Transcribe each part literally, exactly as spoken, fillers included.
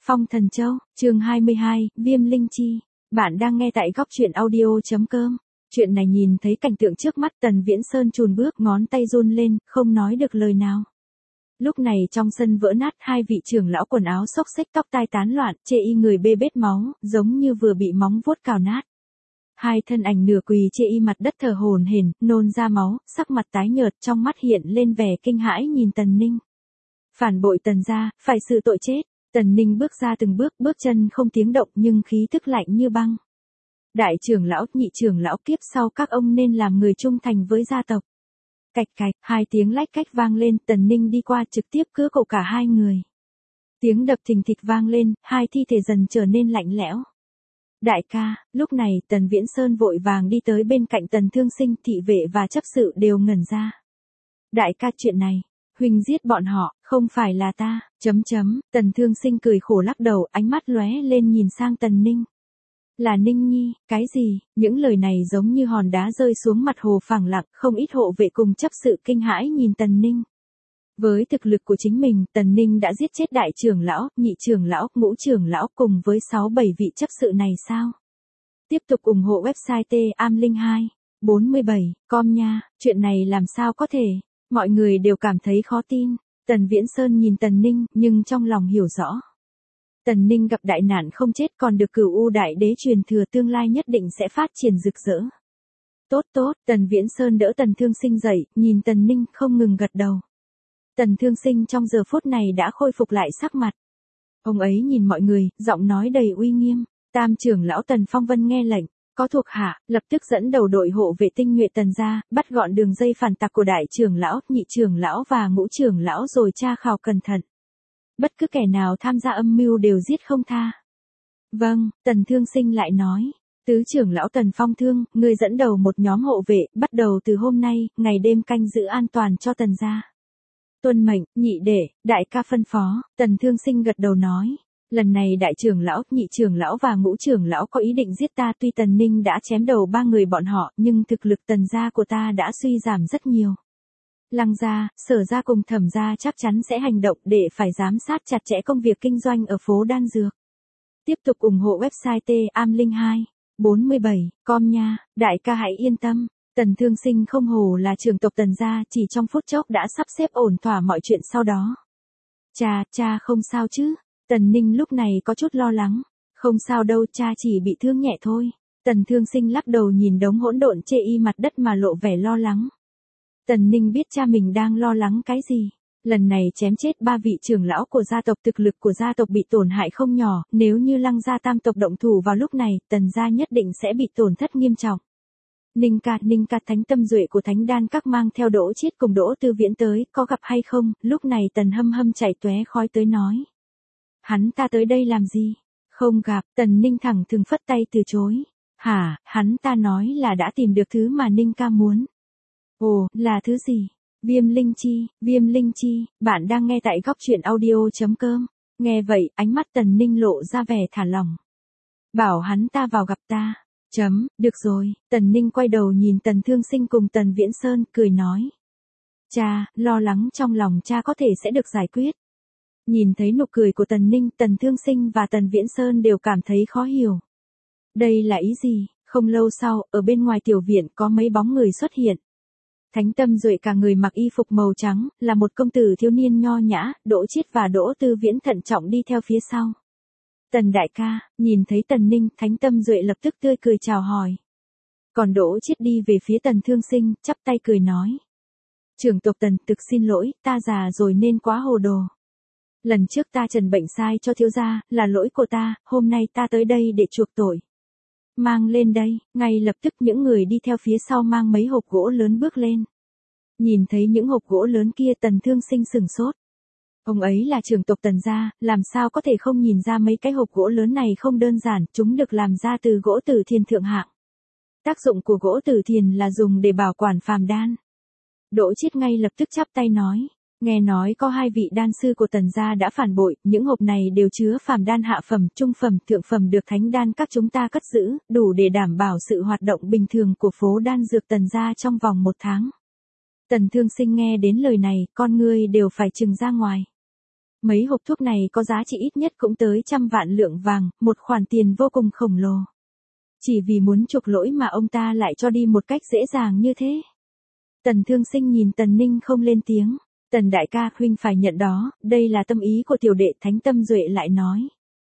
Phong Thần Châu, chương hai mươi hai, Viêm Linh Chi. Bạn đang nghe tại góc truyện audio.com. Chuyện này nhìn thấy cảnh tượng trước mắt, Tần Viễn Sơn chùn bước, ngón tay run lên, không nói được lời nào. Lúc này trong sân vỡ nát, hai vị trưởng lão quần áo xốc xếch, tóc tai tán loạn, chê y người bê bết máu, giống như vừa bị móng vuốt cào nát. Hai thân ảnh nửa quỳ chê y mặt đất thở hổn hển, nôn ra máu, sắc mặt tái nhợt, trong mắt hiện lên vẻ kinh hãi nhìn Tần Ninh. Phản bội Tần gia, phải xử tội chết. Tần Ninh bước ra từng bước, bước chân không tiếng động nhưng khí tức lạnh như băng. Đại trưởng lão, nhị trưởng lão, kiếp sau các ông nên làm người trung thành với gia tộc. Cạch cạch, hai tiếng lách cách vang lên, Tần Ninh đi qua trực tiếp cứa cổ cả hai người. Tiếng đập thình thịch vang lên, hai thi thể dần trở nên lạnh lẽo. Đại ca, lúc này Tần Viễn Sơn vội vàng đi tới bên cạnh Tần Thương Sinh, thị vệ và chấp sự đều ngẩn ra. Đại ca, chuyện này, huynh giết bọn họ, không phải là ta, chấm chấm, Tần Thương Sinh cười khổ lắc đầu, ánh mắt lóe lên nhìn sang Tần Ninh. Là Ninh Nhi, cái gì, những lời này giống như hòn đá rơi xuống mặt hồ phẳng lặng, không ít hộ vệ cùng chấp sự kinh hãi nhìn Tần Ninh. Với thực lực của chính mình, Tần Ninh đã giết chết đại trưởng lão, nhị trưởng lão, ngũ trưởng lão cùng với sáu bảy vị chấp sự này sao? Tiếp tục ủng hộ website T A M Linh hai bốn mươi bảy com nha, chuyện này làm sao có thể? Mọi người đều cảm thấy khó tin. Tần Viễn Sơn nhìn Tần Ninh, nhưng trong lòng hiểu rõ. Tần Ninh gặp đại nạn không chết, còn được Cửu U Đại Đế truyền thừa, tương lai nhất định sẽ phát triển rực rỡ. Tốt tốt, Tần Viễn Sơn đỡ Tần Thương Sinh dậy, nhìn Tần Ninh không ngừng gật đầu. Tần Thương Sinh trong giờ phút này đã khôi phục lại sắc mặt. Ông ấy nhìn mọi người, giọng nói đầy uy nghiêm. Tam trưởng lão Tần Phong Vân nghe lệnh, có thuộc hạ, lập tức dẫn đầu đội hộ vệ tinh nhuệ Tần gia, bắt gọn đường dây phản tặc của đại trưởng lão, nhị trưởng lão và ngũ trưởng lão rồi tra khảo cẩn thận. Bất cứ kẻ nào tham gia âm mưu đều giết không tha. Vâng, Tần Thương Sinh lại nói. Tứ trưởng lão Tần Phong Thương, người dẫn đầu một nhóm hộ vệ, bắt đầu từ hôm nay, ngày đêm canh giữ an toàn cho Tần gia. Tuân mệnh, nhị đệ, đại ca phân phó, Tần Thương Sinh gật đầu nói. Lần này đại trưởng lão, nhị trưởng lão và ngũ trưởng lão có ý định giết ta, tuy Tần Ninh đã chém đầu ba người bọn họ, nhưng thực lực Tần gia của ta đã suy giảm rất nhiều. Lăng gia, Sở gia cùng Thẩm gia chắc chắn sẽ hành động để phải giám sát chặt chẽ công việc kinh doanh ở phố Đan Dược. Tiếp tục ủng hộ website T A M Linh hai bốn mươi bảy com nha, đại ca hãy yên tâm. Tần Thương Sinh không hổ là trưởng tộc Tần gia, chỉ trong phút chốc đã sắp xếp ổn thỏa mọi chuyện sau đó. Cha, cha không sao chứ? Tần Ninh lúc này có chút lo lắng. Không sao đâu, cha chỉ bị thương nhẹ thôi. Tần Thương Sinh lắc đầu nhìn đống hỗn độn chê y mặt đất mà lộ vẻ lo lắng. Tần Ninh biết cha mình đang lo lắng cái gì. Lần này chém chết ba vị trưởng lão của gia tộc, thực lực của gia tộc bị tổn hại không nhỏ, nếu như Lăng gia tam tộc động thủ vào lúc này, Tần gia nhất định sẽ bị tổn thất nghiêm trọng. Ninh ca, Ninh ca, Thánh Tâm Duệ của Thánh Đan Các mang theo Đỗ Chiết cùng Đỗ Tư Viễn tới, có gặp hay không? Lúc này Tần Hâm Hâm chảy tóe khói tới nói. Hắn ta tới đây làm gì? Không gặp, Tần Ninh thẳng thừng phất tay từ chối. Hả, hắn ta nói là đã tìm được thứ mà Ninh ca muốn. Ồ, là thứ gì? Viêm Linh Chi, Viêm Linh Chi, bạn đang nghe tại góc truyện audio.com. Nghe vậy, ánh mắt Tần Ninh lộ ra vẻ thả lỏng. Bảo hắn ta vào gặp ta. Chấm, được rồi, Tần Ninh quay đầu nhìn Tần Thương Sinh cùng Tần Viễn Sơn, cười nói. Cha, lo lắng trong lòng cha có thể sẽ được giải quyết. Nhìn thấy nụ cười của Tần Ninh, Tần Thương Sinh và Tần Viễn Sơn đều cảm thấy khó hiểu. Đây là ý gì? Không lâu sau, ở bên ngoài tiểu viện có mấy bóng người xuất hiện. Thánh Tâm Duệ cả người mặc y phục màu trắng, là một công tử thiếu niên nho nhã, Đỗ Chiết và Đỗ Tư Viễn thận trọng đi theo phía sau. Tần đại ca, nhìn thấy Tần Ninh, Thánh Tâm Duệ lập tức tươi cười chào hỏi. Còn Đỗ Chiết đi về phía Tần Thương Sinh, chắp tay cười nói. Trưởng tộc Tần, thực xin lỗi, ta già rồi nên quá hồ đồ. Lần trước ta trần bệnh sai cho thiếu gia, là lỗi của ta, hôm nay ta tới đây để chuộc tội. Mang lên đây, ngay lập tức những người đi theo phía sau mang mấy hộp gỗ lớn bước lên. Nhìn thấy những hộp gỗ lớn kia, Tần Thương Sinh sửng sốt. Ông ấy là trưởng tộc Tần gia, làm sao có thể không nhìn ra mấy cái hộp gỗ lớn này không đơn giản, chúng được làm ra từ gỗ tử thiền thượng hạng. Tác dụng của gỗ tử thiền là dùng để bảo quản phàm đan. Đỗ Chiết ngay lập tức chắp tay nói. Nghe nói có hai vị đan sư của Tần gia đã phản bội, những hộp này đều chứa phàm đan hạ phẩm, trung phẩm, thượng phẩm được Thánh Đan Các chúng ta cất giữ, đủ để đảm bảo sự hoạt động bình thường của phố đan dược Tần gia trong vòng một tháng. Tần Thương Sinh nghe đến lời này, con ngươi đều phải trừng ra ngoài. Mấy hộp thuốc này có giá trị ít nhất cũng tới trăm vạn lượng vàng, một khoản tiền vô cùng khổng lồ. Chỉ vì muốn chuộc lỗi mà ông ta lại cho đi một cách dễ dàng như thế. Tần Thương Sinh nhìn Tần Ninh không lên tiếng. Tần đại ca, huynh phải nhận đó, đây là tâm ý của tiểu đệ. Thánh Tâm Duệ lại nói.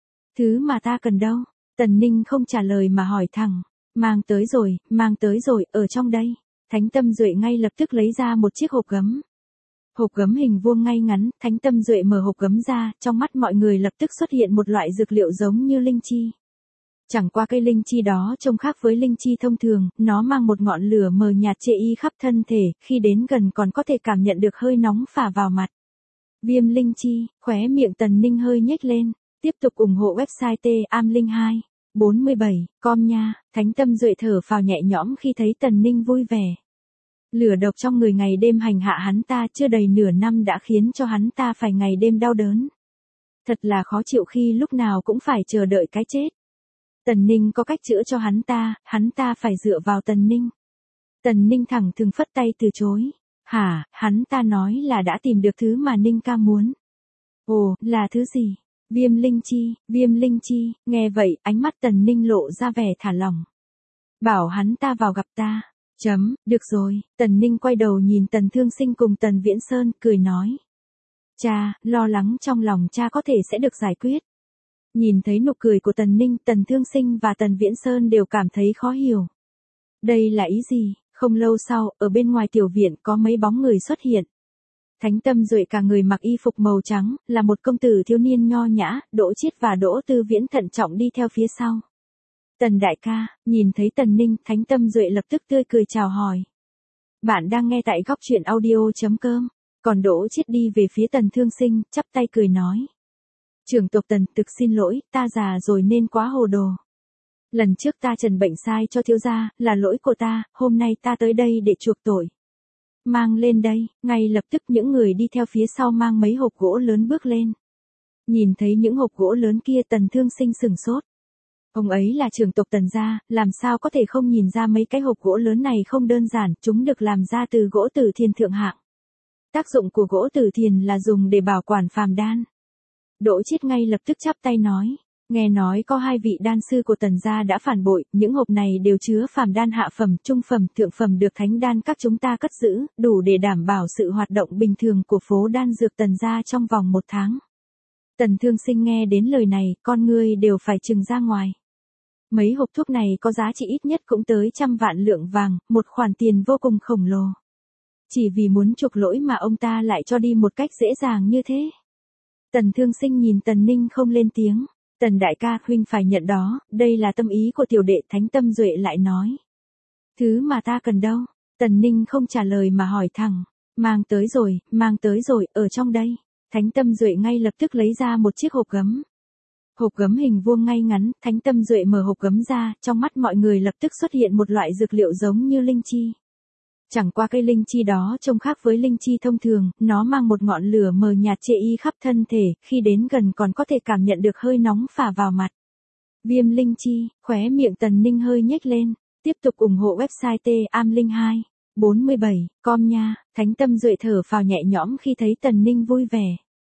Thứ mà ta cần đâu? Tần Ninh không trả lời mà hỏi thẳng. Mang tới rồi, mang tới rồi, ở trong đây. Thánh Tâm Duệ ngay lập tức lấy ra một chiếc hộp gấm. Hộp gấm hình vuông ngay ngắn, Thánh Tâm Duệ mở hộp gấm ra, trong mắt mọi người lập tức xuất hiện một loại dược liệu giống như linh chi. Chẳng qua cây linh chi đó trông khác với linh chi thông thường, nó mang một ngọn lửa mờ nhạt chê y khắp thân thể, khi đến gần còn có thể cảm nhận được hơi nóng phả vào mặt. Viêm linh chi, khóe miệng Tần Ninh hơi nhếch lên, tiếp tục ủng hộ website T A M linh hai bốn mươi bảy com nha. Thánh Tâm Duệ thở phào nhẹ nhõm khi thấy Tần Ninh vui vẻ. Lửa độc trong người ngày đêm hành hạ hắn ta chưa đầy nửa năm đã khiến cho hắn ta phải ngày đêm đau đớn. Thật là khó chịu khi lúc nào cũng phải chờ đợi cái chết. Tần Ninh có cách chữa cho hắn ta, hắn ta phải dựa vào Tần Ninh. Tần Ninh thẳng thừng phất tay từ chối. Hả, hắn ta nói là đã tìm được thứ mà Ninh ca muốn. Ồ, là thứ gì? Viêm linh chi, viêm linh chi, nghe vậy, ánh mắt Tần Ninh lộ ra vẻ thả lỏng. Bảo hắn ta vào gặp ta. Chấm, được rồi. Tần Ninh quay đầu nhìn Tần Thương Sinh cùng Tần Viễn Sơn, cười nói. Cha, lo lắng trong lòng cha có thể sẽ được giải quyết. Nhìn thấy nụ cười của Tần Ninh, Tần Thương Sinh và Tần Viễn Sơn đều cảm thấy khó hiểu. Đây là ý gì? Không lâu sau, ở bên ngoài tiểu viện có mấy bóng người xuất hiện. Thánh Tâm Duệ cả người mặc y phục màu trắng, là một công tử thiếu niên nho nhã, Đỗ Chiết và Đỗ Tư Viễn thận trọng đi theo phía sau. Tần đại ca, nhìn thấy Tần Ninh, Thánh Tâm Duệ lập tức tươi cười chào hỏi. Bạn đang nghe tại góc truyện audio chấm com. Còn Đỗ Chiết đi về phía Tần Thương Sinh, chắp tay cười nói. Trưởng tộc Tần, thực xin lỗi, ta già rồi nên quá hồ đồ. Lần trước ta trần bệnh sai cho thiếu gia, là lỗi của ta, hôm nay ta tới đây để chuộc tội. Mang lên đây, ngay lập tức những người đi theo phía sau mang mấy hộp gỗ lớn bước lên. Nhìn thấy những hộp gỗ lớn kia Tần Thương Sinh sửng sốt. Ông ấy là trưởng tộc Tần gia, làm sao có thể không nhìn ra mấy cái hộp gỗ lớn này không đơn giản, chúng được làm ra từ gỗ tử thiền thượng hạng. Tác dụng của gỗ tử thiền là dùng để bảo quản phàm đan. Đỗ Chiết ngay lập tức chắp tay nói, nghe nói có hai vị đan sư của Tần gia đã phản bội, những hộp này đều chứa phàm đan hạ phẩm, trung phẩm, thượng phẩm được thánh đan các chúng ta cất giữ, đủ để đảm bảo sự hoạt động bình thường của phố đan dược Tần gia trong vòng một tháng. Tần Thương Sinh nghe đến lời này, con ngươi đều phải trừng ra ngoài. Mấy hộp thuốc này có giá trị ít nhất cũng tới trăm vạn lượng vàng, một khoản tiền vô cùng khổng lồ. Chỉ vì muốn chuộc lỗi mà ông ta lại cho đi một cách dễ dàng như thế. Tần Thương Sinh nhìn Tần Ninh không lên tiếng. Tần đại ca, huynh phải nhận đó, đây là tâm ý của tiểu đệ. Thánh Tâm Duệ lại nói. Thứ mà ta cần đâu? Tần Ninh không trả lời mà hỏi thẳng. Mang tới rồi, mang tới rồi, ở trong đây. Thánh Tâm Duệ ngay lập tức lấy ra một chiếc hộp gấm. Hộp gấm hình vuông ngay ngắn, Thánh Tâm Duệ mở hộp gấm ra, trong mắt mọi người lập tức xuất hiện một loại dược liệu giống như linh chi. Chẳng qua cây linh chi đó trông khác với linh chi thông thường, nó mang một ngọn lửa mờ nhạt chê y khắp thân thể, khi đến gần còn có thể cảm nhận được hơi nóng phả vào mặt. Viêm linh chi, khóe miệng Tần Ninh hơi nhếch lên, tiếp tục ủng hộ website T A M linh hai bốn mươi bảy com nha. Thánh Tâm Duệ thở phào nhẹ nhõm khi thấy Tần Ninh vui vẻ.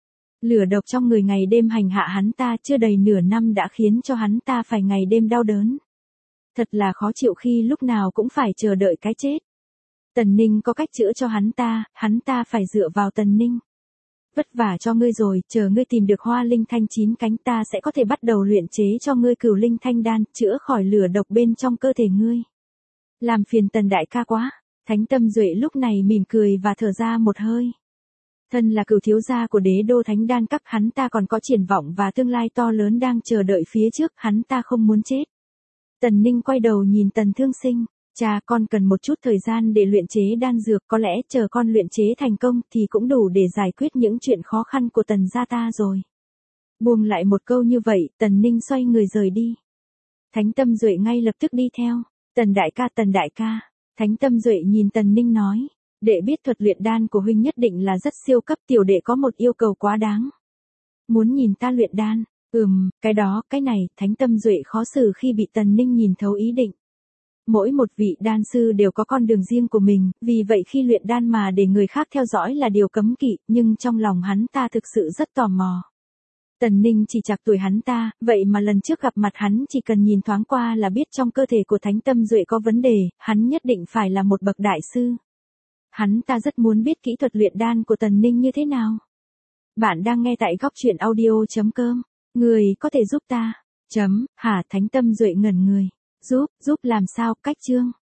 Lửa độc trong người ngày đêm hành hạ hắn ta chưa đầy nửa năm đã khiến cho hắn ta phải ngày đêm đau đớn. Thật là khó chịu khi lúc nào cũng phải chờ đợi cái chết. Tần Ninh có cách chữa cho hắn ta, hắn ta phải dựa vào Tần Ninh. Vất vả cho ngươi rồi, chờ ngươi tìm được hoa linh thanh chín cánh ta sẽ có thể bắt đầu luyện chế cho ngươi cửu linh thanh đan, chữa khỏi lửa độc bên trong cơ thể ngươi. Làm phiền Tần đại ca quá. Thánh Tâm Duệ lúc này mỉm cười và thở ra một hơi. Thân là cửu thiếu gia của đế đô thánh đan các, hắn ta còn có triển vọng và tương lai to lớn đang chờ đợi phía trước, hắn ta không muốn chết. Tần Ninh quay đầu nhìn Tần Thương Sinh. Cha, con cần một chút thời gian để luyện chế đan dược, có lẽ chờ con luyện chế thành công thì cũng đủ để giải quyết những chuyện khó khăn của Tần gia ta rồi. Buông lại một câu như vậy, Tần Ninh xoay người rời đi. Thánh Tâm Duệ ngay lập tức đi theo. Tần đại ca, Tần đại ca. Thánh Tâm Duệ nhìn Tần Ninh nói. Đệ biết thuật luyện đan của huynh nhất định là rất siêu cấp, tiểu đệ có một yêu cầu quá đáng. Muốn nhìn ta luyện đan? Ừm, cái đó, cái này. Thánh Tâm Duệ khó xử khi bị Tần Ninh nhìn thấu ý định. Mỗi một vị đan sư đều có con đường riêng của mình, vì vậy khi luyện đan mà để người khác theo dõi là điều cấm kỵ, nhưng trong lòng hắn ta thực sự rất tò mò. Tần Ninh chỉ chạc tuổi hắn ta, vậy mà lần trước gặp mặt hắn chỉ cần nhìn thoáng qua là biết trong cơ thể của Thánh Tâm Duệ có vấn đề, hắn nhất định phải là một bậc đại sư. Hắn ta rất muốn biết kỹ thuật luyện đan của Tần Ninh như thế nào. Bạn đang nghe tại góc truyện audio.com. Người có thể giúp ta. Chấm, hả Thánh Tâm Duệ ngẩn người. Giúp, giúp làm sao, cách chương.